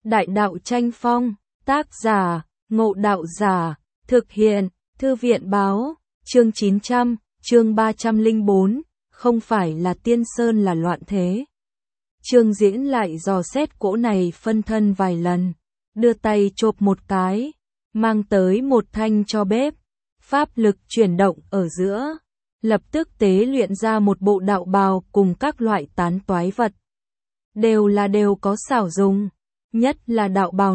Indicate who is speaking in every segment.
Speaker 1: Đại đạo tranh phong, tác giả, Ngộ Đạo Giả, thực hiện, Thư viện báo, chương 900, chương 304, không phải là Tiên Sơn là loạn thế. Trương Diễn lại dò xét cỗ này phân thân vài lần, đưa tay chộp một cái, mang tới một thanh tro bếp, pháp lực chuyển động ở giữa, lập tức tế luyện ra một bộ đạo bào cùng các loại tán toái vật. Đều có xảo dùng, nhất là đạo bào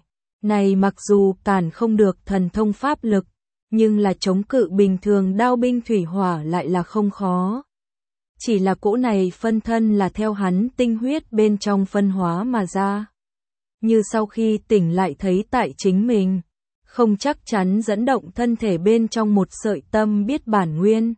Speaker 1: này mặc dù cản không được thần thông pháp lực, nhưng là chống cự bình thường đao binh thủy hỏa lại là không khó. Chỉ là cỗ này phân thân là theo hắn tinh huyết bên trong phân hóa mà ra. Như sau khi tỉnh lại thấy tại chính mình, không chắc chắn dẫn động thân thể bên trong một sợi tâm biết bản nguyên.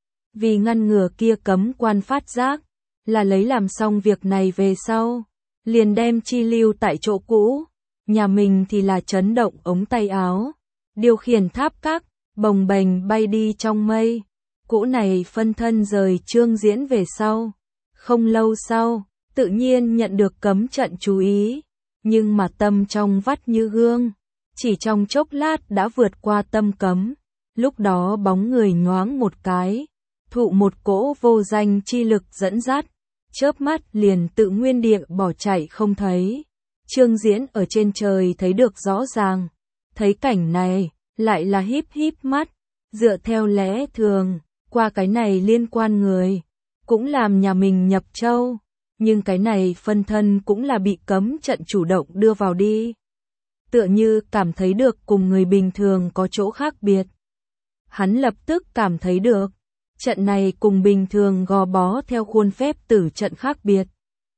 Speaker 1: Vì ngăn ngừa kia cấm quan phát giác, là lấy làm xong việc này về sau, liền đem chi lưu tại chỗ cũ, nhà mình thì là chấn động ống tay áo, điều khiển tháp các, bồng bềnh bay đi trong mây. Cỗ này phân thân rời Trương Diễn về sau, không lâu sau, tự nhiên nhận được cấm trận chú ý, nhưng mà tâm trong vắt như gương, chỉ trong chốc lát đã vượt qua tâm cấm, lúc đó bóng người nhoáng một cái, thụ một cỗ vô danh chi lực dẫn dắt, chớp mắt liền tự nguyên địa bỏ chạy không thấy. Trương Diễn ở trên trời thấy được rõ ràng, thấy cảnh này, lại là híp mắt, dựa theo lẽ thường, qua cái này liên quan người, cũng làm nhà mình nhập châu, nhưng cái này phân thân cũng là bị cấm trận chủ động đưa vào đi. Tựa như cảm thấy được cùng người bình thường có chỗ khác biệt. Hắn lập tức cảm thấy được, trận này cùng bình thường gò bó theo khuôn phép tử trận khác biệt.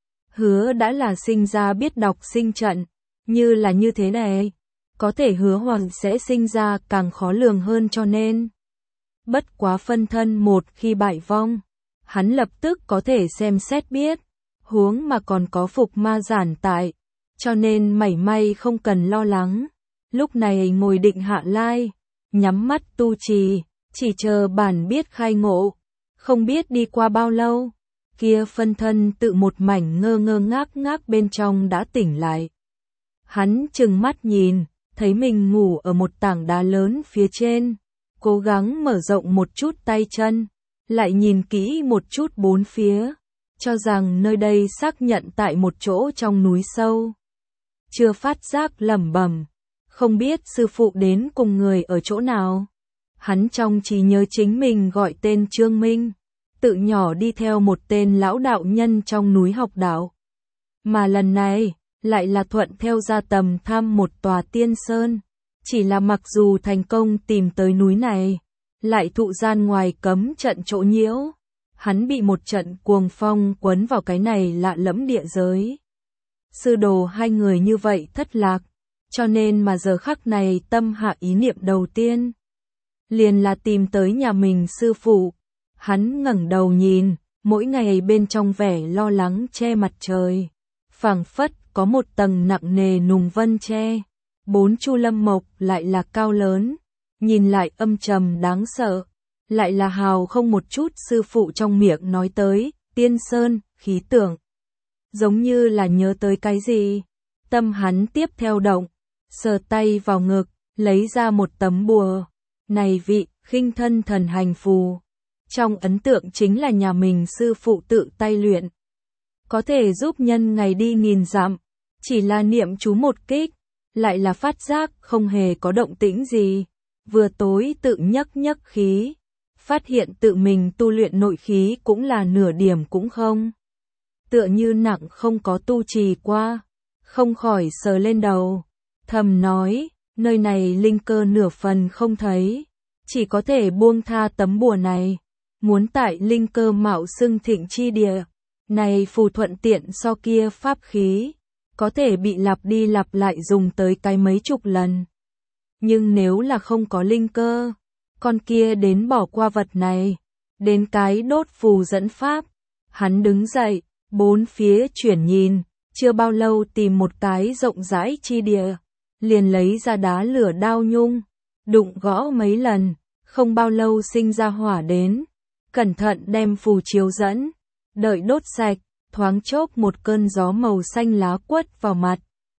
Speaker 1: Hứa đã là sinh ra biết đọc sinh trận, như là như thế này, có thể hứa hoàng sẽ sinh ra càng khó lường hơn cho nên. Bất quá phân thân một khi bại vong, hắn lập tức có thể xem xét biết, huống mà còn có phục ma giản tại, cho nên mảy may không cần lo lắng. Lúc này ngồi định hạ lai, nhắm mắt tu trì, chỉ chờ bản biết khai ngộ, không biết đi qua bao lâu, kia phân thân tự một mảnh ngơ ngác bên trong đã tỉnh lại. Hắn trừng mắt nhìn, thấy mình ngủ ở một tảng đá lớn phía trên, cố gắng mở rộng một chút tay chân, lại nhìn kỹ một chút bốn phía, cho rằng nơi đây xác nhận tại một chỗ trong núi sâu. Chưa phát giác lẩm bẩm, không biết sư phụ đến cùng người ở chỗ nào. Hắn trong trí nhớ chính mình gọi tên Trương Minh, tự nhỏ đi theo một tên lão đạo nhân trong núi học đạo. Mà lần này, lại là thuận theo gia tầm thăm một tòa tiên sơn. Chỉ là mặc dù thành công tìm tới núi này, lại thụ gian ngoài cấm trận chỗ nhiễu. Hắn bị một trận cuồng phong quấn vào cái này lạ lẫm địa giới. Sư đồ hai người như vậy thất lạc, cho nên mà giờ khắc này tâm hạ ý niệm đầu tiên liền là tìm tới nhà mình sư phụ. Hắn ngẩng đầu nhìn, mỗi ngày bên trong vẻ lo lắng che mặt trời, phảng phất có một tầng nặng nề nùng vân che. Bốn chu lâm mộc lại là cao lớn, nhìn lại âm trầm đáng sợ, lại là hào không một chút sư phụ trong miệng nói tới, tiên sơn, khí tượng. Giống như là nhớ tới cái gì, tâm hắn tiếp theo động, sờ tay vào ngực, lấy ra một tấm bùa. Này vị, khinh thân thần hành phù. Trong ấn tượng chính là nhà mình sư phụ tự tay luyện. Có thể giúp nhân ngày đi nghìn dặm, chỉ là niệm chú một kích, lại là phát giác không hề có động tĩnh gì. Vừa tối tự nhấc khí, phát hiện tự mình tu luyện nội khí cũng là nửa điểm cũng không. Tựa như nặng không có tu trì qua, không khỏi sờ lên đầu, thầm nói, nơi này linh cơ nửa phần không thấy, chỉ có thể buông tha tấm bùa này, muốn tại linh cơ mạo xưng thịnh chi địa, này phù thuận tiện so kia pháp khí, có thể bị lặp đi lặp lại dùng tới cái mấy chục lần. Nhưng nếu là không có linh cơ, con kia đến bỏ qua vật này, đến cái đốt phù dẫn pháp. Hắn đứng dậy, bốn phía chuyển nhìn, chưa bao lâu tìm một cái rộng rãi chi địa, liền lấy ra đá lửa đao nhung, đụng gõ mấy lần, không bao lâu sinh ra hỏa đến, cẩn thận đem phù chiếu dẫn, đợi đốt sạch, thoáng chốc một cơn gió màu xanh lá quất vào mặt,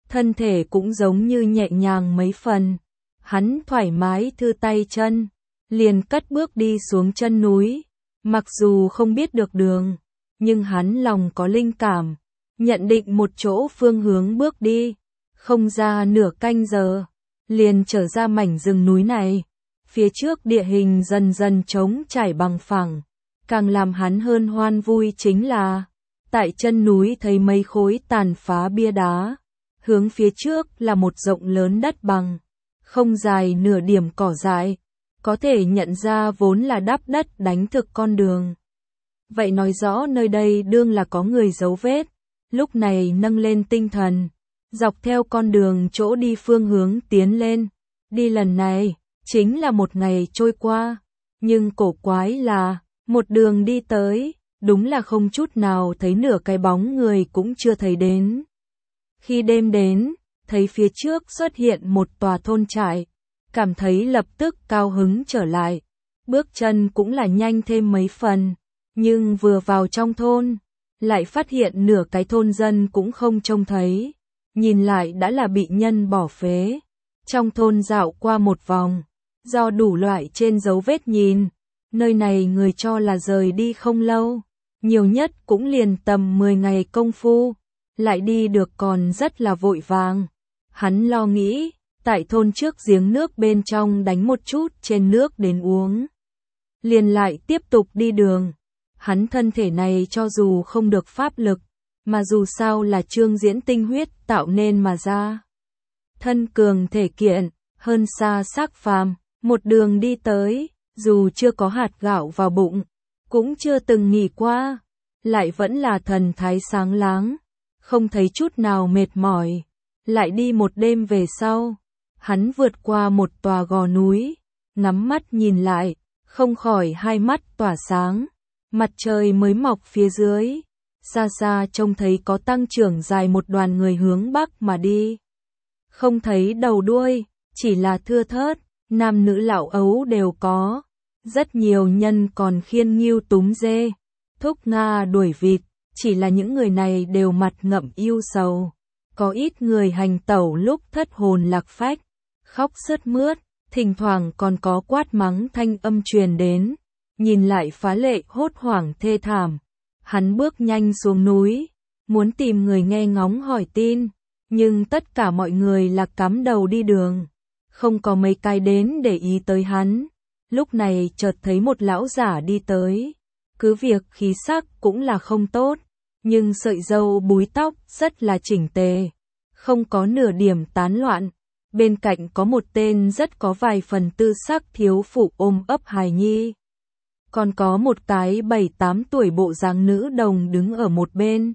Speaker 1: thân thể cũng giống như nhẹ nhàng mấy phần. Hắn thoải mái thư tay chân, liền cất bước đi xuống chân núi. Mặc dù không biết được đường, nhưng hắn lòng có linh cảm, nhận định một chỗ phương hướng bước đi. Không ra nửa canh giờ, liền trở ra mảnh rừng núi này. Phía trước địa hình dần dần trống trải bằng phẳng, càng làm hắn hơn hoan vui chính là tại chân núi thấy mấy khối tàn phá bia đá, hướng phía trước là một rộng lớn đất bằng, không dài nửa điểm cỏ dại, có thể nhận ra vốn là đắp đất đánh thực con đường. Vậy nói rõ nơi đây đương là có người dấu vết. Lúc này nâng lên tinh thần, dọc theo con đường chỗ đi phương hướng tiến lên. Đi lần này chính là một ngày trôi qua, nhưng cổ quái là một đường đi tới, đúng là không chút nào thấy nửa cái bóng người cũng chưa thấy đến. Khi đêm đến, thấy phía trước xuất hiện một tòa thôn trại, cảm thấy lập tức cao hứng trở lại, bước chân cũng là nhanh thêm mấy phần, nhưng vừa vào trong thôn, lại phát hiện nửa cái thôn dân cũng không trông thấy, nhìn lại đã là bị nhân bỏ phế. Trong thôn dạo qua một vòng, do đủ loại trên dấu vết nhìn, nơi này người cho là rời đi không lâu, nhiều nhất cũng liền tầm 10 ngày công phu, lại đi được còn rất là vội vàng. Hắn lo nghĩ, tại thôn trước giếng nước bên trong đánh một chút trên nước đến uống, liền lại tiếp tục đi đường. Hắn thân thể này cho dù không được pháp lực, mà dù sao là Trương Diễn tinh huyết tạo nên mà ra. Thân cường thể kiện, hơn xa xác phàm, một đường đi tới, dù chưa có hạt gạo vào bụng, cũng chưa từng nghỉ qua, lại vẫn là thần thái sáng láng, không thấy chút nào mệt mỏi. Lại đi một đêm về sau, hắn vượt qua một tòa gò núi, ngắm mắt nhìn lại, không khỏi hai mắt tỏa sáng. Mặt trời mới mọc phía dưới, xa xa trông thấy có tăng trưởng dài một đoàn người hướng bắc mà đi. Không thấy đầu đuôi, chỉ là thưa thớt, nam nữ lão ấu đều có. Rất nhiều nhân còn khiêng nghêu túm dê, thúc nga đuổi vịt, chỉ là những người này đều mặt ngậm ưu sầu. Có ít người hành tẩu lúc thất hồn lạc phách, khóc sướt mướt, thỉnh thoảng còn có quát mắng thanh âm truyền đến. Nhìn lại phá lệ hốt hoảng thê thảm. Hắn bước nhanh xuống núi, muốn tìm người nghe ngóng hỏi tin, nhưng tất cả mọi người là cắm đầu đi đường, không có mấy cái đến để ý tới hắn. Lúc này chợt thấy một lão giả đi tới, cứ việc khí sắc cũng là không tốt, nhưng sợi râu búi tóc rất là chỉnh tề, không có nửa điểm tán loạn. Bên cạnh có một tên rất có vài phần tư sắc thiếu phụ ôm ấp hài nhi. Còn có một cái 7-8 tuổi bộ dáng nữ đồng đứng ở một bên.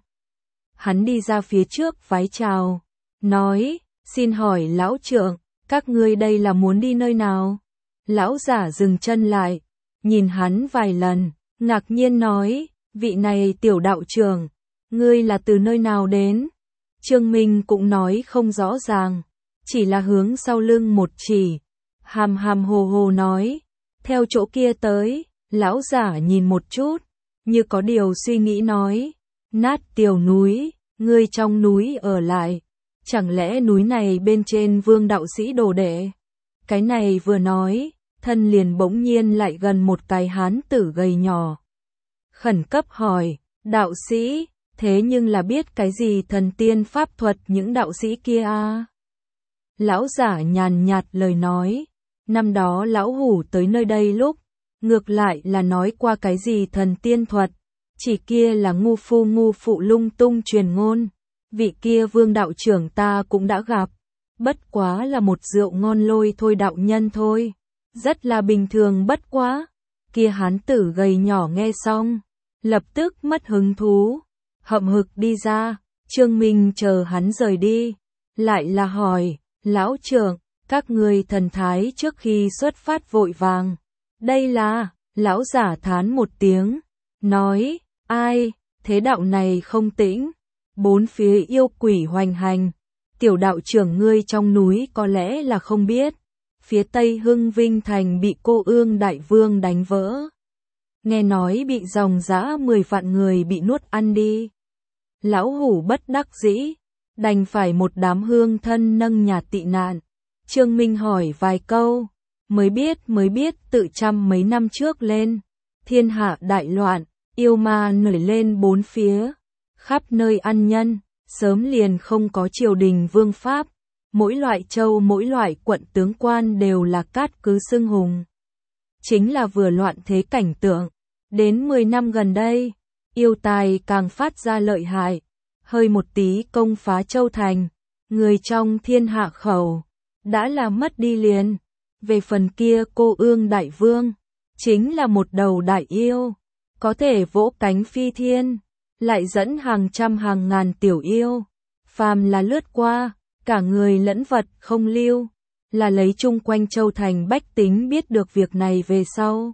Speaker 1: Hắn đi ra phía trước vái chào, nói, xin hỏi lão trưởng, các ngươi đây là muốn đi nơi nào? Lão giả dừng chân lại, nhìn hắn vài lần, ngạc nhiên nói, vị này tiểu đạo trưởng, ngươi là từ nơi nào đến? Trương Minh cũng nói không rõ ràng, chỉ là hướng sau lưng một chỉ, hàm hàm hồ hồ nói, theo chỗ kia tới. Lão giả nhìn một chút, như có điều suy nghĩ nói, nát tiểu núi, ngươi trong núi ở lại, chẳng lẽ núi này bên trên Vương đạo sĩ đồ đệ? Cái này vừa nói, thân liền bỗng nhiên lại gần một cái hán tử gầy nhỏ. Khẩn cấp hỏi, đạo sĩ, thế nhưng là biết cái gì thần tiên pháp thuật những đạo sĩ kia à? Lão giả nhàn nhạt lời nói, năm đó lão hủ tới nơi đây lúc, ngược lại là nói qua cái gì thần tiên thuật, chỉ kia là ngu phụ lung tung truyền ngôn, vị kia Vương đạo trưởng ta cũng đã gặp, bất quá là một rượu ngon lôi thôi đạo nhân thôi, rất là bình thường bất quá. Kia hán tử gầy nhỏ nghe xong, lập tức mất hứng thú, hậm hực đi ra. Trương Minh chờ hắn rời đi, lại là hỏi, lão trưởng, các ngươi thần thái trước khi xuất phát vội vàng. Đây là, lão giả thán một tiếng, nói, ai, thế đạo này không tĩnh, bốn phía yêu quỷ hoành hành, tiểu đạo trưởng ngươi trong núi có lẽ là không biết, phía Tây Hưng Vinh Thành bị Cô Ương Đại Vương đánh vỡ. Nghe nói bị dòng dã 10 vạn người bị nuốt ăn đi. Lão hủ bất đắc dĩ, đành phải một đám hương thân nâng nhà tị nạn. Trương Minh hỏi vài câu, mới biết tự trăm mấy năm trước lên, thiên hạ đại loạn, yêu ma nổi lên bốn phía, khắp nơi ăn nhân, sớm liền không có triều đình vương pháp, mỗi loại châu mỗi loại quận tướng quan đều là cát cứ xưng hùng. Chính là vừa loạn thế cảnh tượng, đến 10 năm gần đây, yêu tài càng phát ra lợi hại, hơi một tí công phá châu thành, người trong thiên hạ khẩu, đã là mất đi liền. Về phần kia cô ương đại vương, chính là một đầu đại yêu, có thể vỗ cánh phi thiên, lại dẫn hàng trăm hàng ngàn tiểu yêu, phàm là lướt qua, cả người lẫn vật không lưu, là lấy chung quanh châu thành bách tính biết được việc này về sau.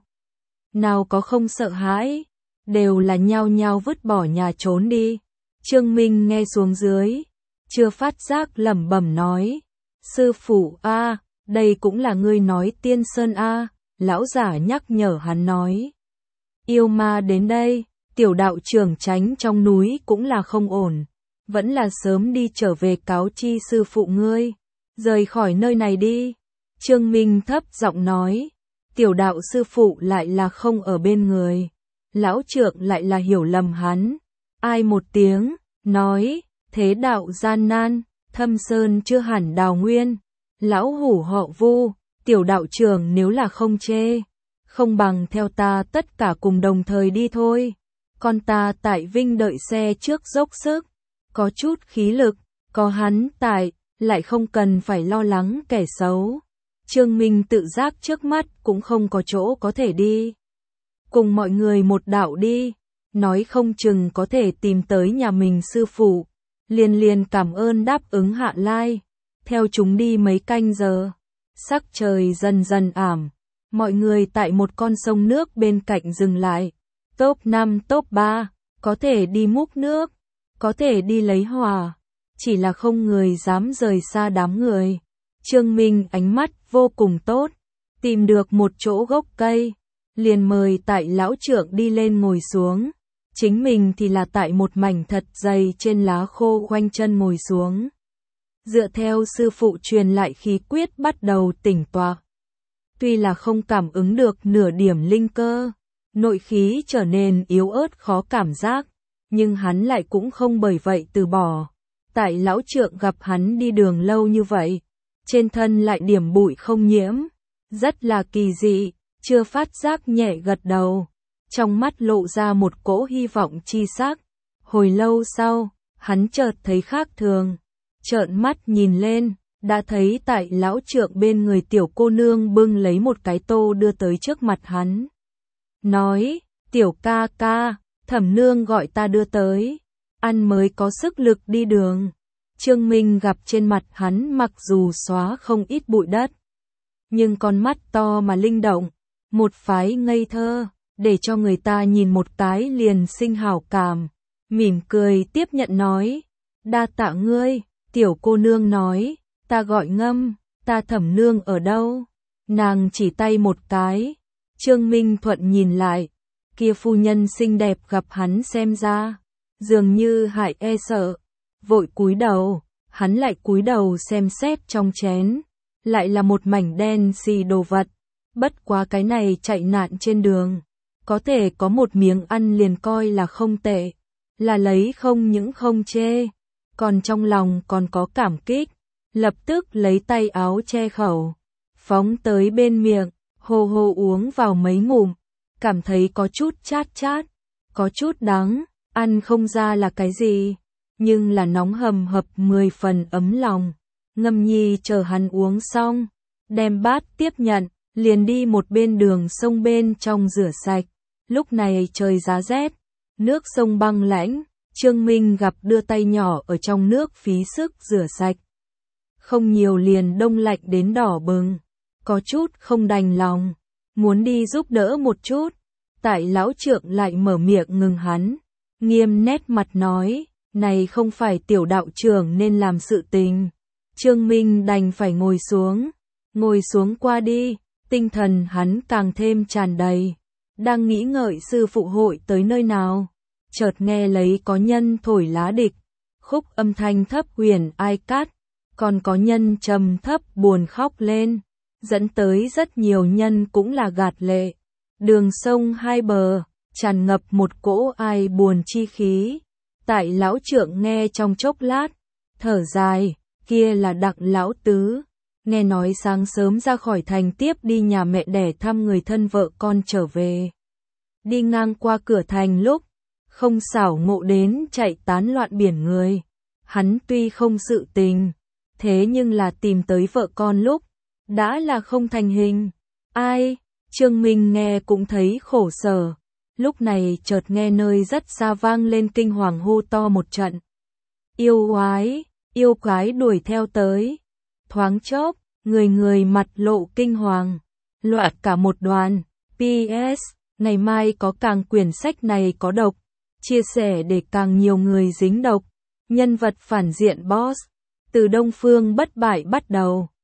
Speaker 1: Nào có không sợ hãi, đều là nhao nhao vứt bỏ nhà trốn đi. Trương Minh nghe xuống dưới, chưa phát giác lẩm bẩm nói, sư phụ a, đây cũng là ngươi nói Tiên Sơn a, lão giả nhắc nhở hắn nói. Yêu ma đến đây, tiểu đạo trưởng tránh trong núi cũng là không ổn, vẫn là sớm đi trở về cáo chi sư phụ ngươi, rời khỏi nơi này đi. Trương Minh thấp giọng nói, tiểu đạo sư phụ lại là không ở bên người, lão trưởng lại là hiểu lầm hắn, ai một tiếng, nói, thế đạo gian nan, thâm sơn chưa hẳn đào nguyên, lão hủ họ Vu, tiểu đạo trưởng nếu là không chê, không bằng theo ta tất cả cùng đồng thời đi thôi, con ta tại Vinh đợi xe trước dốc sức, có chút khí lực, có hắn tại, lại không cần phải lo lắng kẻ xấu. Trương Minh tự giác trước mắt cũng không có chỗ có thể đi. Cùng mọi người một đạo đi, nói không chừng có thể tìm tới nhà mình sư phụ. Liền cảm ơn đáp ứng hạ lai. Theo chúng đi mấy canh giờ, sắc trời dần dần ảm. Mọi người tại một con sông nước bên cạnh dừng lại. Top 5 top 3, có thể đi múc nước, có thể đi lấy hòa. Chỉ là không người dám rời xa đám người. Trương Minh ánh mắt vô cùng tốt, tìm được một chỗ gốc cây, liền mời tại lão trưởng đi lên ngồi xuống, chính mình thì là tại một mảnh thật dày trên lá khô khoanh chân ngồi xuống. Dựa theo sư phụ truyền lại khí quyết bắt đầu tỉnh tọa. Tuy là không cảm ứng được nửa điểm linh cơ, nội khí trở nên yếu ớt khó cảm giác, nhưng hắn lại cũng không bởi vậy từ bỏ. Tại lão trưởng gặp hắn đi đường lâu như vậy, trên thân lại điểm bụi không nhiễm, rất là kỳ dị, chưa phát giác nhẹ gật đầu, trong mắt lộ ra một cỗ hy vọng chi sắc. Hồi lâu sau, hắn chợt thấy khác thường, trợn mắt nhìn lên, đã thấy tại lão trưởng bên người tiểu cô nương bưng lấy một cái tô đưa tới trước mặt hắn. Nói, tiểu ca ca, thẩm nương gọi ta đưa tới, ăn mới có sức lực đi đường. Trương Minh gặp trên mặt hắn mặc dù xóa không ít bụi đất, nhưng con mắt to mà linh động, một phái ngây thơ, để cho người ta nhìn một cái liền sinh hảo cảm. Mỉm cười tiếp nhận nói, đa tạ ngươi. Tiểu cô nương nói, ta gọi Ngâm, ta thẩm nương ở đâu? Nàng chỉ tay một cái. Trương Minh thuận nhìn lại, kia phu nhân xinh đẹp gặp hắn xem ra, dường như hại e sợ, vội cúi đầu, hắn lại cúi đầu xem xét trong chén, lại là một mảnh đen xì đồ vật, bất quá cái này chạy nạn trên đường, có thể có một miếng ăn liền coi là không tệ, là lấy không những không chê, còn trong lòng còn có cảm kích, lập tức lấy tay áo che khẩu, phóng tới bên miệng, hô hô uống vào mấy ngụm, cảm thấy có chút chát chát, có chút đắng, ăn không ra là cái gì, nhưng là nóng hầm hập 10 phần ấm lòng. Ngâm Nhi chờ hắn uống xong, đem bát tiếp nhận, liền đi một bên đường sông bên trong rửa sạch. Lúc này trời giá rét, nước sông băng lãnh, Trương Minh gặp đưa tay nhỏ ở trong nước phí sức rửa sạch. Không nhiều liền đông lạnh đến đỏ bừng, có chút không đành lòng, muốn đi giúp đỡ một chút. Tại lão trưởng lại mở miệng ngừng hắn, nghiêm nét mặt nói, này không phải tiểu đạo trưởng nên làm sự tình. Trương Minh đành phải ngồi xuống qua đi, tinh thần hắn càng thêm tràn đầy, đang nghĩ ngợi sư phụ hội tới nơi nào, chợt nghe lấy có nhân thổi lá địch, khúc âm thanh thấp huyền ai cát, còn có nhân trầm thấp buồn khóc lên, dẫn tới rất nhiều nhân cũng là gạt lệ. Đường sông hai bờ, tràn ngập một cỗ ai buồn chi khí. Tại lão trượng nghe trong chốc lát, thở dài, kia là Đặng lão tứ. Nghe nói sáng sớm ra khỏi thành tiếp đi nhà mẹ đẻ thăm người thân vợ con trở về. Đi ngang qua cửa thành lúc, không xảo ngộ đến chạy tán loạn biển người. Hắn tuy không sự tình, thế nhưng là tìm tới vợ con lúc, đã là không thành hình. Ai, Trương Minh nghe cũng thấy khổ sở. Lúc này chợt nghe nơi rất xa vang lên kinh hoàng hô to một trận. Yêu quái đuổi theo tới. Thoáng chốc, người người mặt lộ kinh hoàng, loạt cả một đoàn. PS, ngày mai có càng quyển sách này có độc, chia sẻ để càng nhiều người dính độc. Nhân vật phản diện boss, từ Đông Phương bất bại bắt đầu.